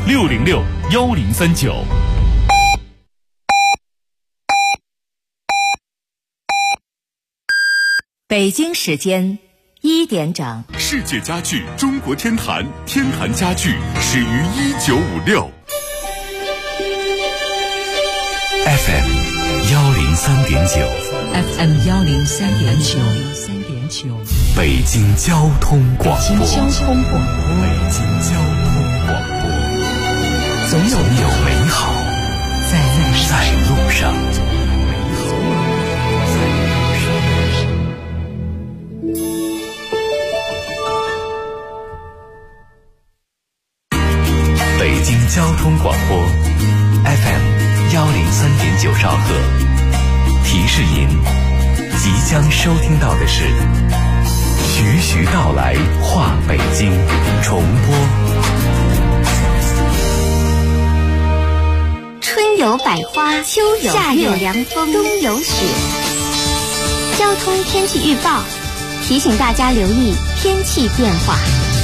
606-1039。 北京时间1点整。 世界家具中国天坛，天坛家具始于1956。FM 103.9 FM 103.9， 北京交通广播。 北京交通广播，总有美好在路上。 北京交通广播 FM 103.9兆赫，提示您即将收听到的是徐徐道来话北京重播。 春有百花，秋有夏有凉风，冬有雪。交通天气预报提醒大家留意天气变化。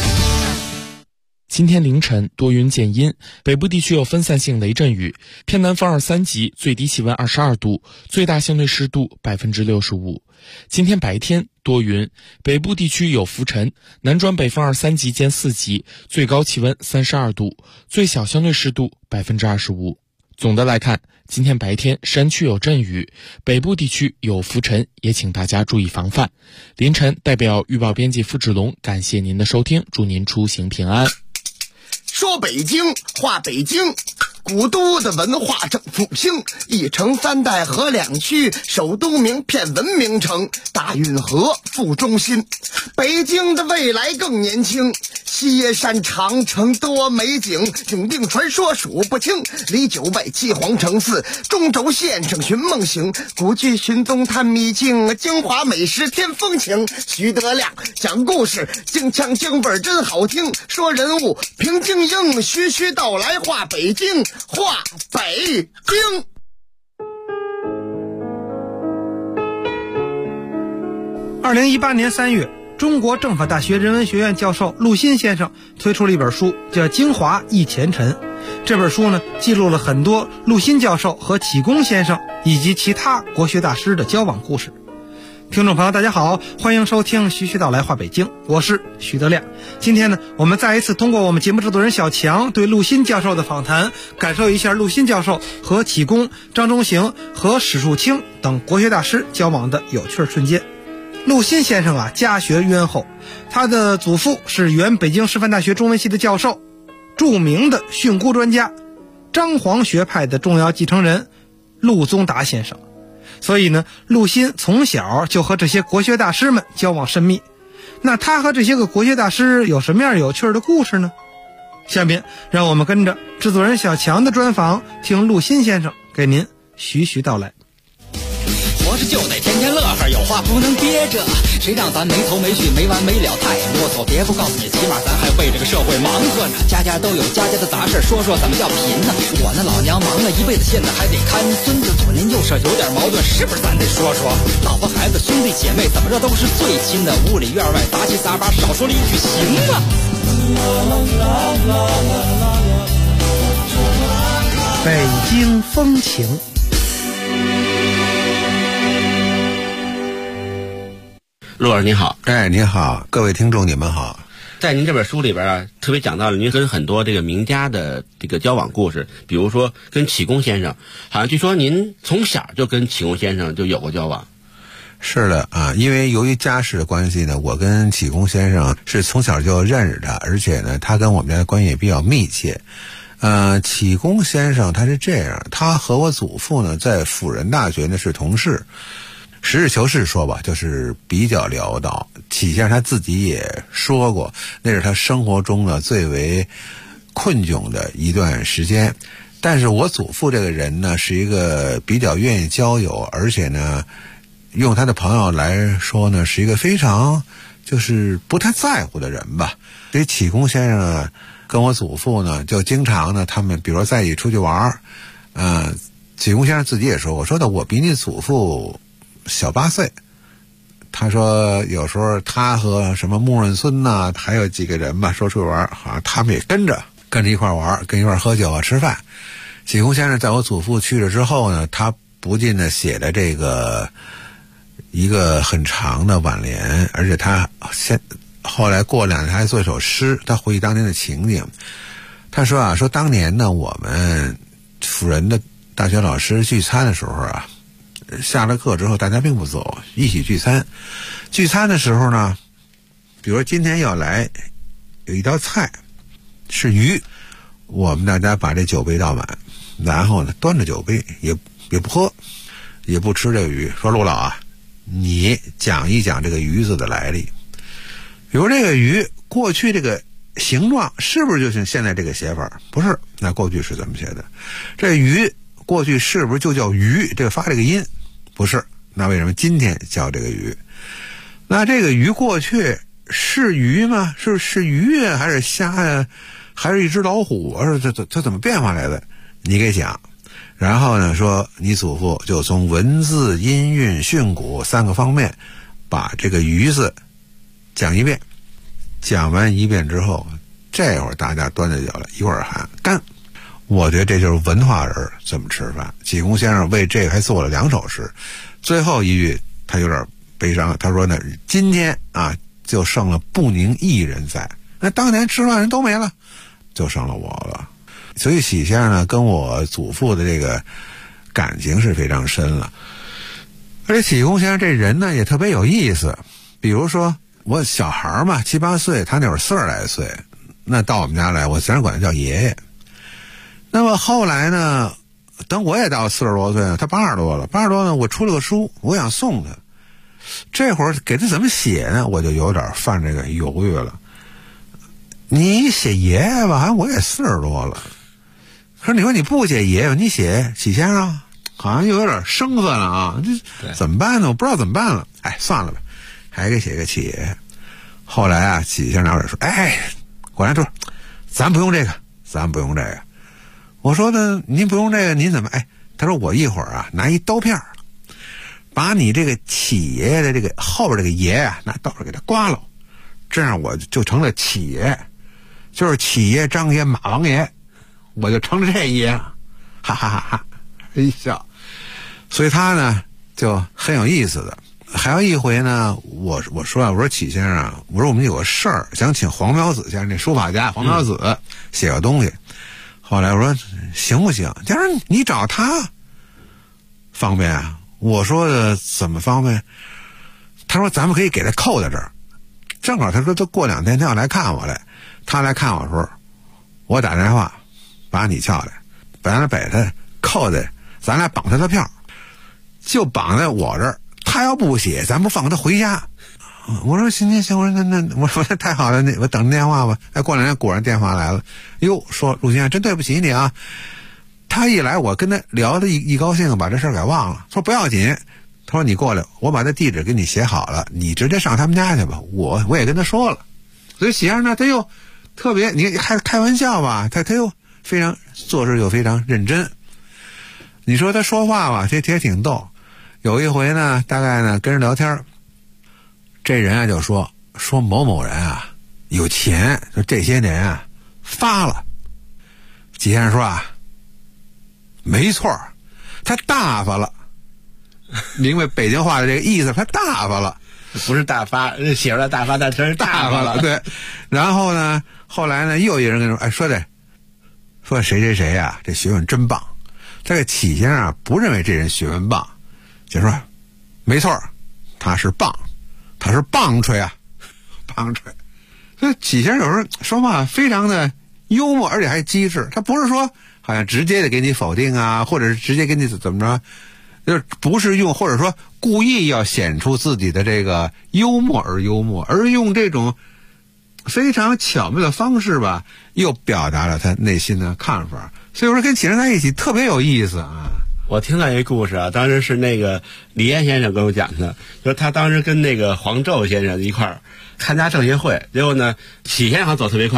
今天凌晨多云见阴，北部地区有分散性雷阵雨，偏南风2、3级，最低气温22度，最大相对湿度65%。今天白天多云，北部地区有浮尘，南转北风2、3级兼4级，最高气温32度，最小相对湿度25%。总的来看，今天白天山区有阵雨，北部地区有浮尘，也请大家注意防范。凌晨代表预报编辑付志龙感谢您的收听，祝您出行平安。 说北京话北京，古都的文化正复兴，一城3代合2区，首都名片文明城，大运河副中心。北京的未来更年轻，西山长城多美景，永定传说数不清，离9外7皇城4，中轴线上寻梦行，古剧寻踪探秘境，京华美食添风情。徐德亮讲故事，京腔京味真好听，说人物评京英，徐徐道来话北京，话北京。 2018年3月，中国政法大学人文学院教授陆欣先生推出了一本书，叫《京华忆前尘》。这本书呢，记录了很多陆欣教授和启功先生以及其他国学大师的交往故事。听众朋友大家好，欢迎收听徐徐道来话北京，我是徐德亮。今天呢，我们再一次通过我们节目制作人小强对陆欣教授的访谈，感受一下陆欣教授和启功、张中行和史树清等国学大师交往的有趣瞬间。陆欣先生家学渊厚，他的祖父是原北京师范大学中文系的教授，著名的训诂专家，张黄学派的重要继承人陆宗达先生。所以呢，陆欣从小就和这些国学大师们交往甚密。那他和这些个国学大师有什么样有趣的故事呢？下面让我们跟着制作人小强的专访，听陆欣先生给您徐徐道来。 活着就得天天乐呵，有话不能憋着，谁让咱没头没绪没完没了太啰嗦。别不告诉你，起码咱还为这个社会忙活呢，家家都有家家的杂事，说说怎么叫贫呢？我那老娘忙了一辈子，现在还得看孙子，左邻右舍有点矛盾，是不是咱得说说？老婆孩子兄弟姐妹怎么着都是最亲的，屋里院外杂七杂八，少说了一句行啊。 北京风情。 陆老师您好。 你好，各位听众你们好。 在您这本书里边特别讲到了您跟很多这个名家的这个交往故事，比如说跟启功先生，好像据说您从小就跟启功先生就有过交往。 是的因为由于家世的关系呢，我跟启功先生是从小就认识他，而且呢他跟我们家的关系也比较密切。启功先生他是这样，他和我祖父呢在辅仁大学呢是同事。实事求是说吧，就是比较潦倒。启先生他自己也说过，那是他生活中呢最为困窘的一段时间。但是我祖父这个人呢是一个比较愿意交友，而且呢用他的朋友来说呢是一个非常就是不太在乎的人吧。所以启功先生呢跟我祖父呢就经常呢他们比如说在一起出去玩启功先生自己也说过，说的我比你祖父小8岁。他说有时候他和什么穆润孙呐还有几个人吧说出去玩，好像他们也跟着跟着一块玩，跟一块喝酒啊吃饭。启功先生在我祖父去了之后呢，他不禁的写了这个一个很长的挽联，而且他后来过2年他还做一首诗，他回忆当年的情景。他说啊，说当年呢我们辅仁的大学老师聚餐的时候啊，下了课之后大家并不走，一起聚餐。聚餐的时候呢，比如今天要来有一道菜是鱼，我们大家把这酒杯倒满，然后呢端着酒杯也不喝，也不吃这个鱼，说陆老啊，你讲一讲这个鱼字的来历。比如这个鱼过去这个形状是不是就像现在这个写法？不是，那过去是怎么写的？这鱼过去是不是就叫鱼？这个发这个音不是，那为什么今天叫这个鱼？那这个鱼过去是鱼吗？是鱼啊，还是虾啊，还是一只老虎啊？它怎么变化来的？你给讲。然后呢，说你祖父就从文字、音韵、训诂3个方面把这个鱼字讲一遍。讲完一遍之后，这会儿大家端着酒来一块儿喊干。我觉得这就是文化人这么吃饭。启功先生为这个还做了2首诗，最后一句他有点悲伤，他说呢，今天啊就剩了不宁一人在，那当年吃饭人都没了，就剩了我了。所以启先生呢跟我祖父的这个感情是非常深了。而且启功先生这人呢也特别有意思，比如说我小孩嘛，7、8岁，他那会儿40来岁，那到我们家来，我自然管他叫爷爷。那么后来呢，等我也到40多岁了，他80多了，80多呢，我出了个书，我想送他，这会儿给他怎么写呢？我就有点犯这个犹豫了。你写爷爷吧，好像我也40多了，可是你说你不写爷爷，你写启先生，好像又有点生分了啊，这怎么办呢？我不知道怎么办了。哎，算了吧。还给写个启爷爷。后来啊，启先生说：“哎，果然说，咱不用这个，咱不用这个。”我说呢，您不用这个，您怎么？哎，他说我一会儿啊，拿一刀片，把你这个启爷爷的这个后边这个爷啊，拿刀给他刮了，这样我就成了启爷，就是启爷、张爷、马王爷，我就成了这爷了，哈哈哈哈，一笑。所以他呢就很有意思的。还有一回呢，我说启先生，我说我们有个事儿，想请黄苗子先生，那书法家黄苗子写个东西。后来我说行不行？他说你找他方便啊。我说的怎么方便？他说咱们可以给他扣在这儿，正好他说他过2天他要来看我来，他来看我的时候，我打电话把你叫来，咱俩把他扣在，咱俩绑他的票，就绑在我这儿。他要不写，咱不放他回家。我说行，我说那我说太好了，我等着电话吧。哎，过2天果然电话来了，哟，说陆先生真对不起你啊。他一来，我跟他聊的一高兴，把这事儿给忘了。说不要紧，他说你过来，我把他地址给你写好了，你直接上他们家去吧。我也跟他说了。所以喜儿呢，他又特别，你还开玩笑吧，他又非常做事又非常认真。你说他说话吧，这也挺逗。有一回呢，大概呢跟人聊天，这人啊就说某某人啊有钱，就这些年啊发了。季先生说啊，没错，他大发了。明白北京话的这个意思，他大发了， 不是大发，写出来大发，但真是大发了。 对，然后呢，后来呢，又有人跟他说，哎，说谁谁呀，这学问真棒。这个启先生啊，不认为这人学问棒。就说没错，他是棒槌啊，棒槌。所以启先生有时候说话非常的幽默，而且还机智。他不是说好像直接的给你否定啊，或者是直接给你怎么着，就是不是用，或者说故意要显出自己的这个幽默，而用这种非常巧妙的方式吧，又表达了他内心的看法。所以说跟启先生在一起特别有意思啊。 我听到一个故事啊，当时是那个李岩先生跟我讲的，就是他当时跟那个黄胄先生一块儿参加政协会，结果呢，启先生好像走特别快，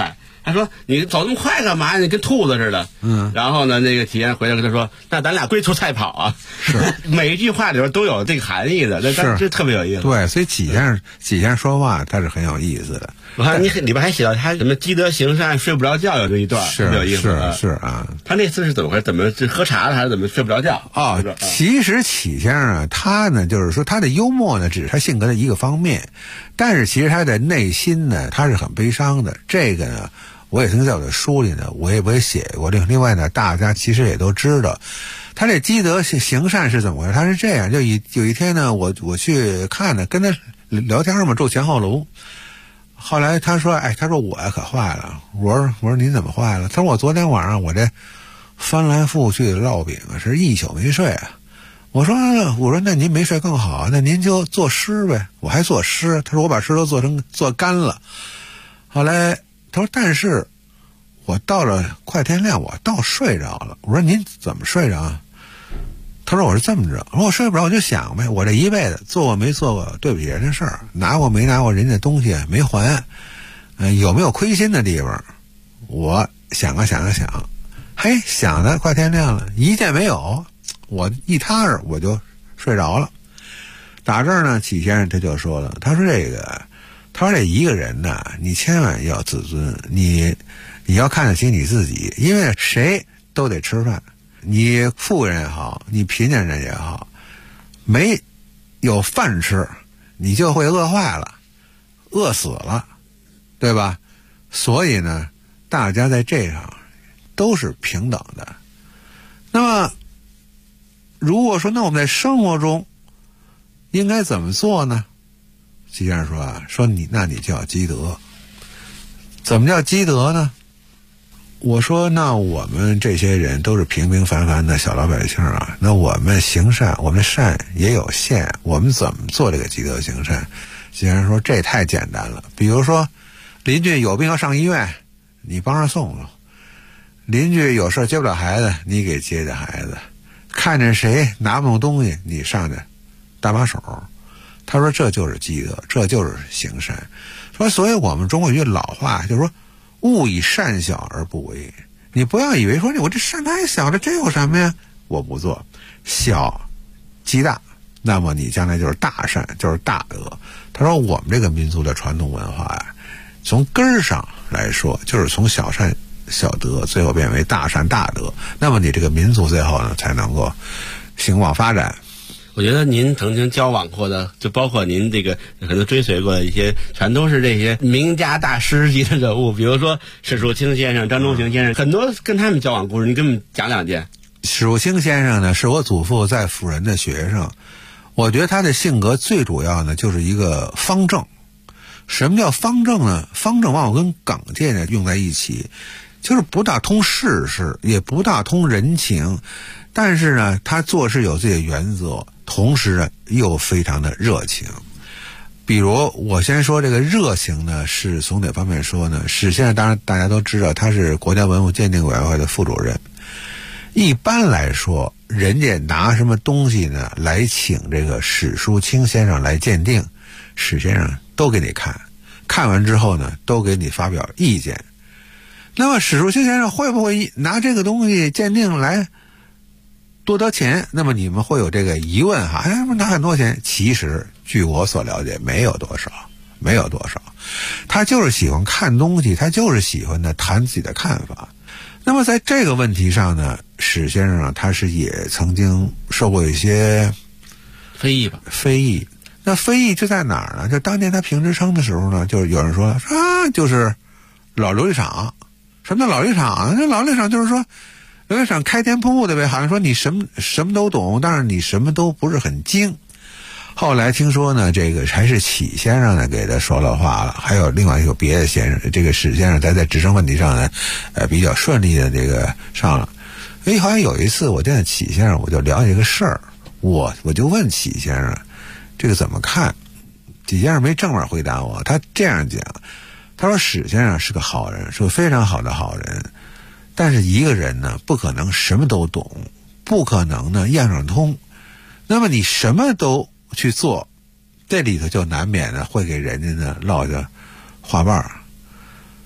他说你走那么快干嘛？你跟兔子似的。然后呢，那个启先生回来跟他说，那咱俩龟兔赛跑啊。 是每一句话里边都有这个含义的，这特别有意思。 对，所以启先生说话他是很有意思的。 我看你里边还写到他什么积德行善睡不着觉有这一段，特别有意思。 是啊， 他那次是怎么回事？怎么是喝茶了还是怎么睡不着觉？ 其实启先生啊，他呢就是说他的幽默呢只是他性格的一个方面，但是其实他的内心呢他是很悲伤的。这个呢我也曾经在我的书里呢我也写过。另外呢大家其实也都知道他这积德行善是怎么回事。他是这样，就有一天呢我去看呢，跟他聊天嘛，住前后楼。后来他说他说我可坏了。我说您怎么坏了？他说我昨天晚上我这翻来覆去的烙饼啊，是一宿没睡啊。我说那您没睡更好，那您就作诗呗。我还作诗。他说我把诗都做干了。后来他说但是我到了快天亮我倒睡着了。我说您怎么睡着啊？他说我是这么着，我睡不着我就想呗，我这一辈子做过没做过对不起人的事儿，拿过没拿过人家东西没还，有没有亏心的地方，我想啊，嘿，想的快天亮了，一件没有，我一踏实我就睡着了。打这儿呢，启先生他就说了，他说这一个人呢，你千万要自尊，你要看得起你自己，因为谁都得吃饭。你富人也好，你贫贱人也好，没有饭吃，你就会饿坏了，饿死了，对吧？所以呢，大家在这上都是平等的。那么，如果说那我们在生活中应该怎么做呢？既然说那你就要积德。怎么叫积德呢？我说那我们这些人都是平平凡凡的小老百姓啊，那我们行善，我们善也有限，我们怎么做这个积德行善？既然说这太简单了，比如说邻居有病要上医院，你帮着送送；邻居有事接不了孩子，你给接接孩子；看见谁拿不动东西，你上去搭把手。他说这就是积德，这就是行善。说所以我们中国有句老话就是说，勿以善小而不为。你不要以为说我这善太小了，这有什么呀？我不做，小积大，那么你将来就是大善，就是大德。他说我们这个民族的传统文化呀，从根儿上来说，就是从小善小德，最后变为大善大德。那么你这个民族最后呢，才能够兴旺发展。 我觉得您曾经交往过的，就包括您这个可能追随过的一些，全都是这些名家大师级的人物，比如说史树清先生、张中行先生，很多跟他们交往故事，你给我们讲两件。 史树清先生呢，是我祖父在辅仁的学生。我觉得他的性格最主要呢，就是一个方正。什么叫方正呢？方正往往跟耿介呢用在一起，就是不大通世事，也不大通人情，但是呢，他做事有自己的原则，同时呢又非常的热情。比如我先说这个热情呢，是从哪方面说呢？史先生当然大家都知道，他是国家文物鉴定委员会的副主任。一般来说，人家拿什么东西呢来请这个史树清先生来鉴定，史先生都给你看，看完之后呢，都给你发表意见。那么史树清先生会不会拿这个东西鉴定来多得钱？那么你们会有这个疑问哈？拿很多钱？其实据我所了解，没有多少。他就是喜欢看东西，他就是喜欢的谈自己的看法。那么在这个问题上呢，史先生他是也曾经受过一些非议吧？ 非议。那非议就在哪儿呢？就当年他评职称的时候呢，就是有人说就是老琉璃厂。什么叫老琉璃厂？那老琉璃厂就是说琉璃厂开店铺的呗，好像说你什么都懂，但是你什么都不是很精。后来听说呢，这个还是启先生呢给他说了话了，还有另外一个别的先生，这个史先生在职称问题上呢，比较顺利的这个上了。好像有一次我见启先生，我就聊这个事儿，我就问启先生这个怎么看。启先生没正面回答我，他这样讲，他说史先生是个好人，是个非常好的好人，但是一个人呢不可能什么都懂，不可能呢样样通。那么你什么都去做，这里头就难免呢会给人家呢落下花瓣儿。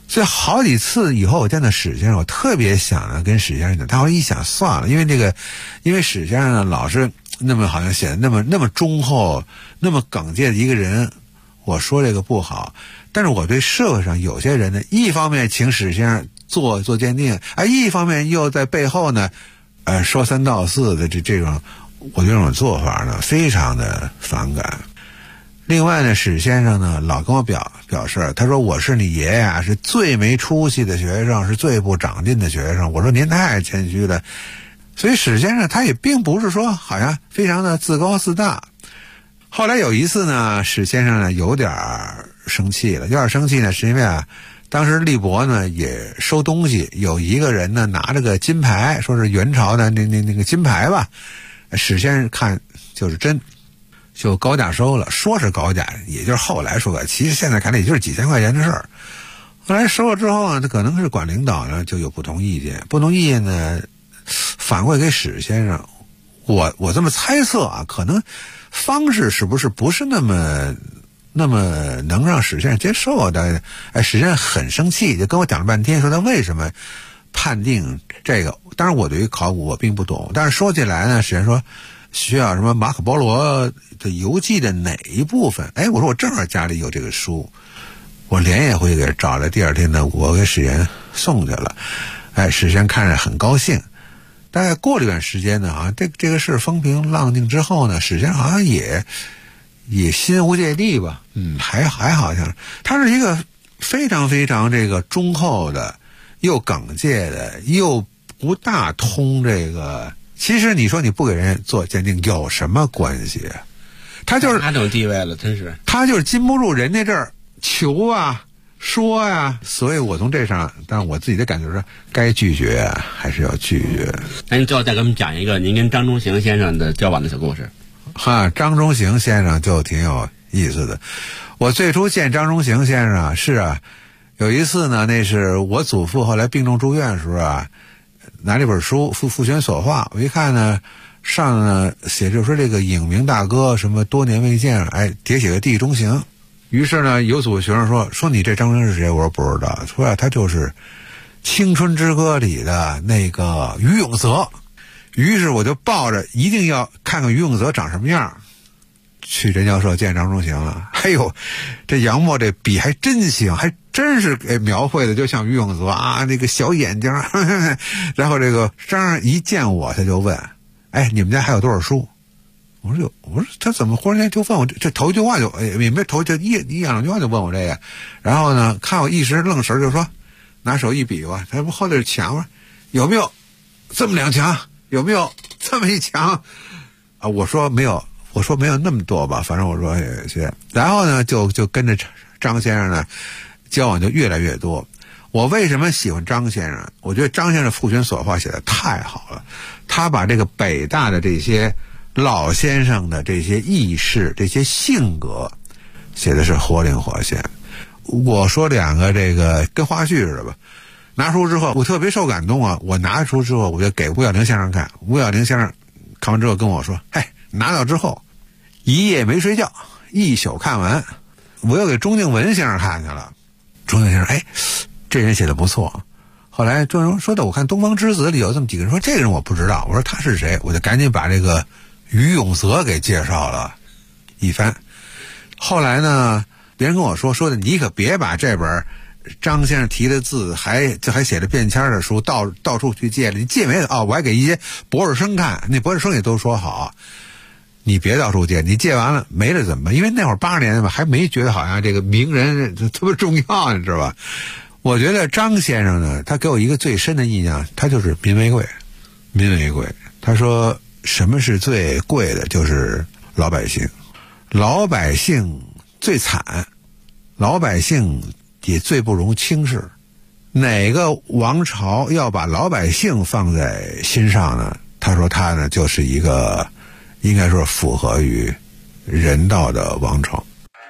所以好几次以后我见到史先生，我特别想呢跟史先生讲，但我一想算了，因为史先生呢老是那么好像显得那么忠厚、那么耿介的一个人，我说这个不好。但是我对社会上有些人呢，一方面请史先生做鉴定，一方面又在背后呢，说三道四的这种，我对这种做法呢非常的反感。另外呢，史先生呢老跟我表示，他说我是你爷爷啊，是最没出息的学生，是最不长进的学生。我说您太谦虚了。所以史先生他也并不是说好像非常的自高自大。后来有一次呢，史先生呢有点生气了，是因为当时立博呢也收东西，有一个人呢拿着个金牌，说是元朝的那个金牌吧，史先生看就是真，就高价收了，说是高价，也就是后来说的，其实现在看来也就是几千块钱的事儿。后来收了之后呢，他可能是管领导呢就有不同意见呢反馈给史先生，我这么猜测啊，可能方式是不是那么能让史先生接受的？史先生很生气，就跟我讲了半天，说他为什么判定这个。当然我对于考古我并不懂，但是说起来呢，史先生说需要什么马可波罗的游记的哪一部分？我说我正好家里有这个书，我连夜回去给找来，第二天呢我给史先送去了。史先看着很高兴。大概过了一段时间呢，好像这个事风平浪静之后呢，史先生好像也心无芥蒂吧，还好像他是一个非常非常这个忠厚的，又耿介的，又不大通这个。其实你说你不给人做鉴定有什么关系？他就是哪种地位了，真是他就是禁不住人家这儿求啊说呀，所以我从这上，但是我自己的感觉是，该拒绝还是要拒绝。 那您最后再给我们讲一个您跟张中行先生的交往的小故事。 张中行先生就挺有意思的。我最初见张中行先生有一次呢，那是我祖父后来病重住院的时候拿这本书复选所画，我一看呢，上呢写着说这个影明大哥什么多年未见，叠写个地中行。于是呢，有组学生说你这张中行是谁？我说不知道。说他就是《青春之歌》里的那个于永泽。于是我就抱着一定要看看于永泽长什么样，去任教授见张中行了。这杨默这笔还真行，还真是给描绘的就像于永泽那个小眼睛。然后这个张一见我，他就问：你们家还有多少书？我说他怎么忽然间就问我这头一句话就也没头就一两句话就问我这个。然后呢，看我一时愣神就说，拿手一比划，他不后头是墙吗？有没有这么两墙？有没有这么一墙？我说没有那么多吧，反正我说有些。然后呢，就跟着张先生呢交往就越来越多。我为什么喜欢张先生？我觉得张先生复选所画写的太好了，他把这个北大的这些老先生的这些意识、这些性格写的是活灵活现。我说两个这个跟话剧似的吧。拿书之后我特别受感动我拿书之后我就给吴小玲先生看，吴小玲先生看完之后跟我说，拿到之后一夜没睡觉，一宿看完。我又给钟敬文先生看去了，钟敬文先生这人写的不错。后来钟敬文说的，我看东方之子里有这么几个人，说这个人我不知道，我说他是谁？我就赶紧把这个于永泽给介绍了一番。后来呢，别人跟我说的，你可别把这本张先生提的字还写着便签的书到处去借了，你借没有我还给一些博士生看，那博士生也都说好，你别到处借，你借完了没了怎么办？因为那会儿80年代吧，还没觉得好像这个名人特别重要，你知道吧？我觉得张先生呢，他给我一个最深的印象，他就是民为贵。他说什么是最贵的？就是老百姓，老百姓最惨，老百姓也最不容轻视。哪个王朝要把老百姓放在心上呢？他说他呢就是一个应该说符合于人道的王朝。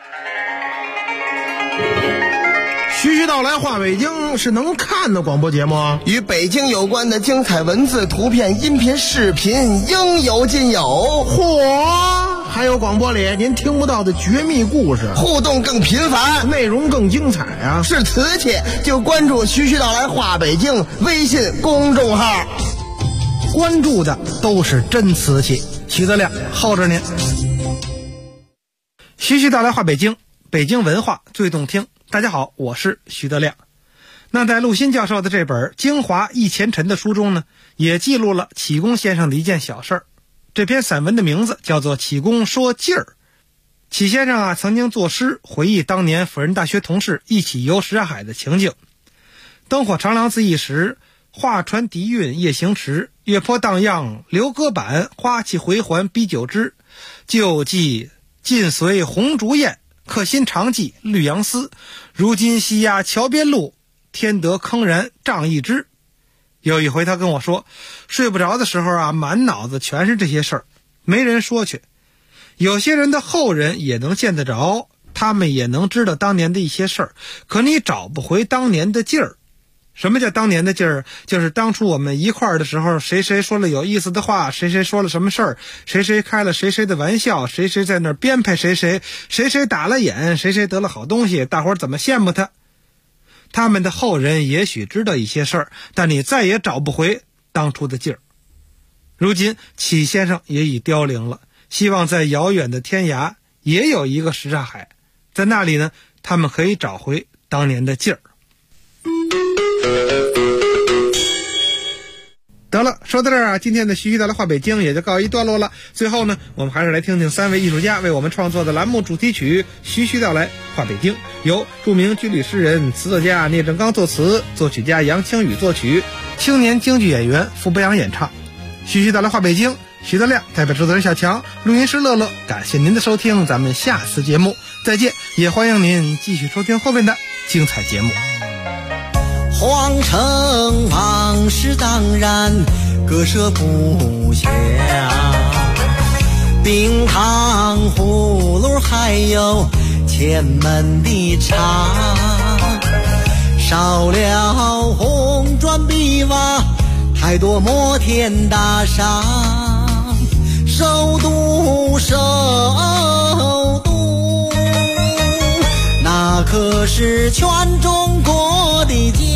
徐徐道来话北京是能看的广播节目， 与北京有关的精彩文字、图片、音频、视频应有尽有。 嚯！ 还有广播里您听不到的绝密故事， 互动更频繁， 内容更精彩啊！ 是瓷器就关注徐徐道来话北京微信公众号， 关注的都是真瓷器。徐德亮候着您。徐徐道来话北京，北京文化最动听。大家好，我是徐德亮。那在陆新教授的这本《京华忆前尘》的书中呢，也记录了启功先生的一件小事儿。这篇散文的名字叫做《启功说劲儿》。启先生曾经作诗回忆当年辅仁大学同事一起游什刹海的情景。灯火长廊自一时，画船笛韵夜行迟，月波荡漾流歌板，花气回环逼酒枝。旧记尽随红烛焰，客心常记绿杨丝。如今西压桥边路，天得铿然仗一枝。有一回他跟我说，睡不着的时候满脑子全是这些事儿，没人说去。有些人的后人也能见得着，他们也能知道当年的一些事儿，可你找不回当年的劲儿。什么叫当年的劲儿？就是当初我们一块儿的时候，谁谁说了有意思的话，谁谁说了什么事儿，谁谁开了谁谁的玩笑，谁谁在那儿编排谁谁，谁谁打了眼，谁谁得了好东西，大伙儿怎么羡慕他。他们的后人也许知道一些事儿，但你再也找不回当初的劲儿。如今启先生也已凋零了，希望在遥远的天涯也有一个什刹海，在那里呢，他们可以找回当年的劲儿。得了，说到这儿今天的徐徐道来话北京也就告一段落了。最后呢，我们还是来听听3位艺术家为我们创作的栏目主题曲《徐徐道来话北京》，由著名军旅诗人、词作家聂正刚作词，作曲家杨清宇作曲，青年京剧演员傅博洋演唱。徐徐道来话北京，徐德亮代表制作人小强，录音师乐乐，感谢您的收听，咱们下次节目再见，也欢迎您继续收听后面的精彩节目。 皇城往事当然割舍不下，冰糖葫芦还有前门的茶，少了红砖碧瓦，太多摩天大厦，首都那可是全中国的家。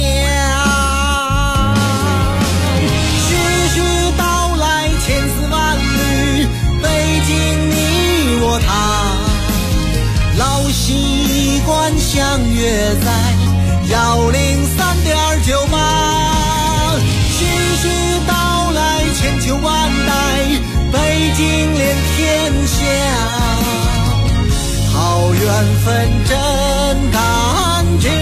徐徐道来千丝万缕，北京你我他，老习惯相约在103.98。徐徐道来千秋万代，北京连天下。好缘分真感觉，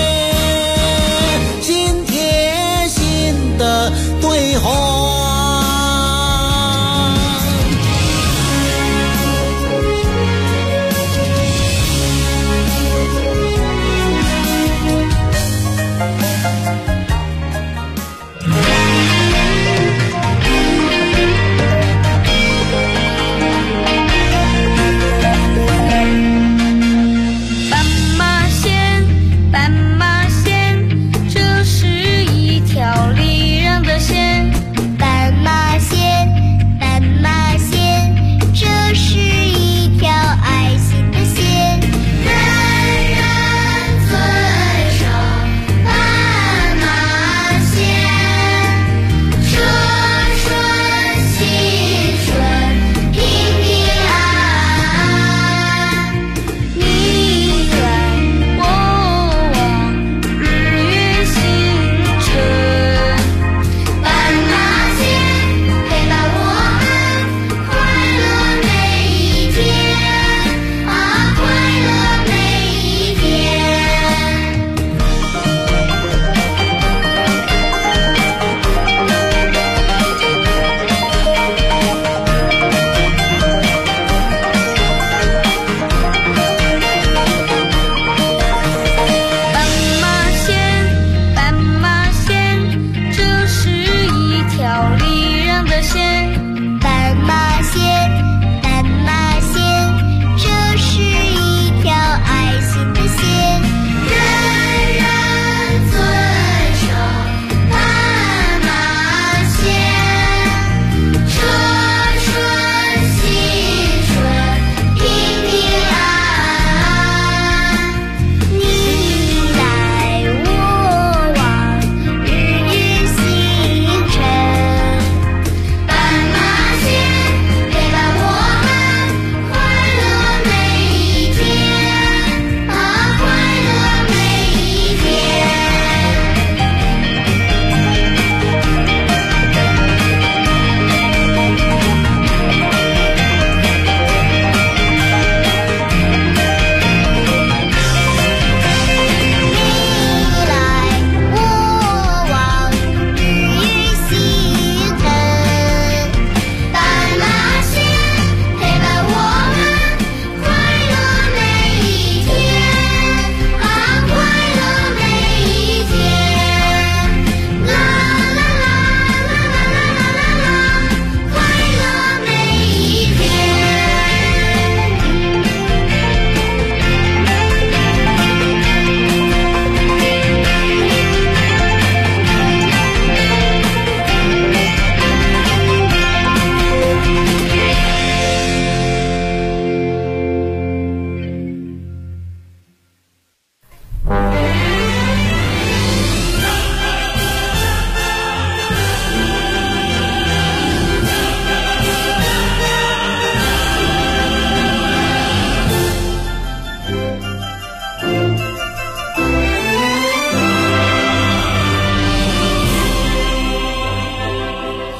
心贴心的对话。 顺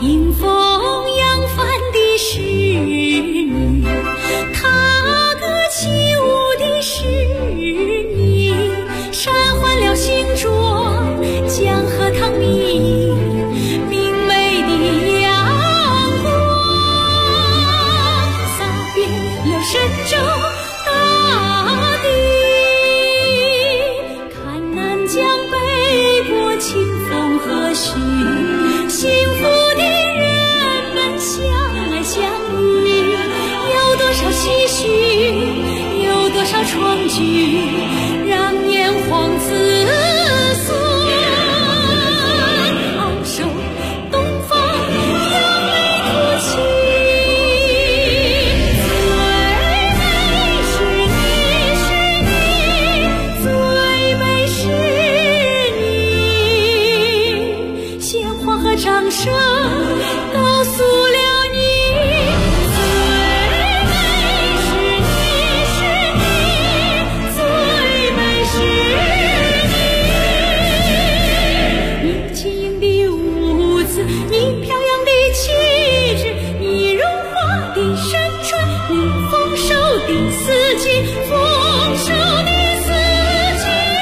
迎风扬帆的是你，踏歌起舞的是你，闪换了星浊江河淌明明媚的阳光，洒遍了神州大地，看南疆北国清风和煦，幸福的人们相爱相依，有多少唏嘘，有多少创举，让炎黄子孙昂首东方扬眉吐气。最美是你，鲜花和掌声告诉了你，最美是你，是你，最美是你。你轻盈的舞姿，你飘扬的气质，你荣华的山川，你丰收的四季，丰收的四季。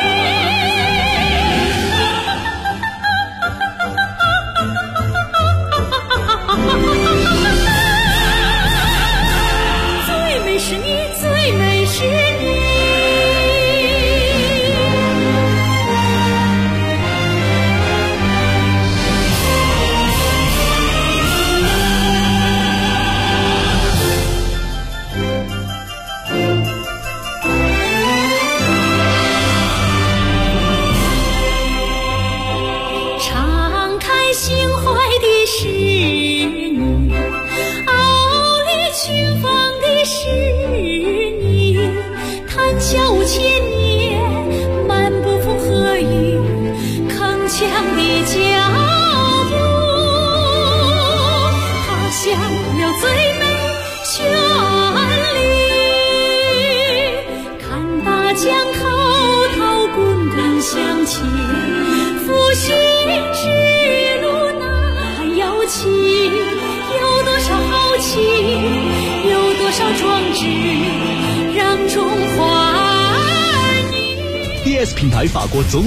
最美是你，最美是你。敞开心怀的是你，傲立群芳的是你，谈笑5千年，漫步风和雨，铿锵的脚步，踏向了最美旋律，看大江滔滔滚滚向前，复兴之路那遥期，有多少豪气，有多少壮志，让中华儿女。 DS 品牌法国总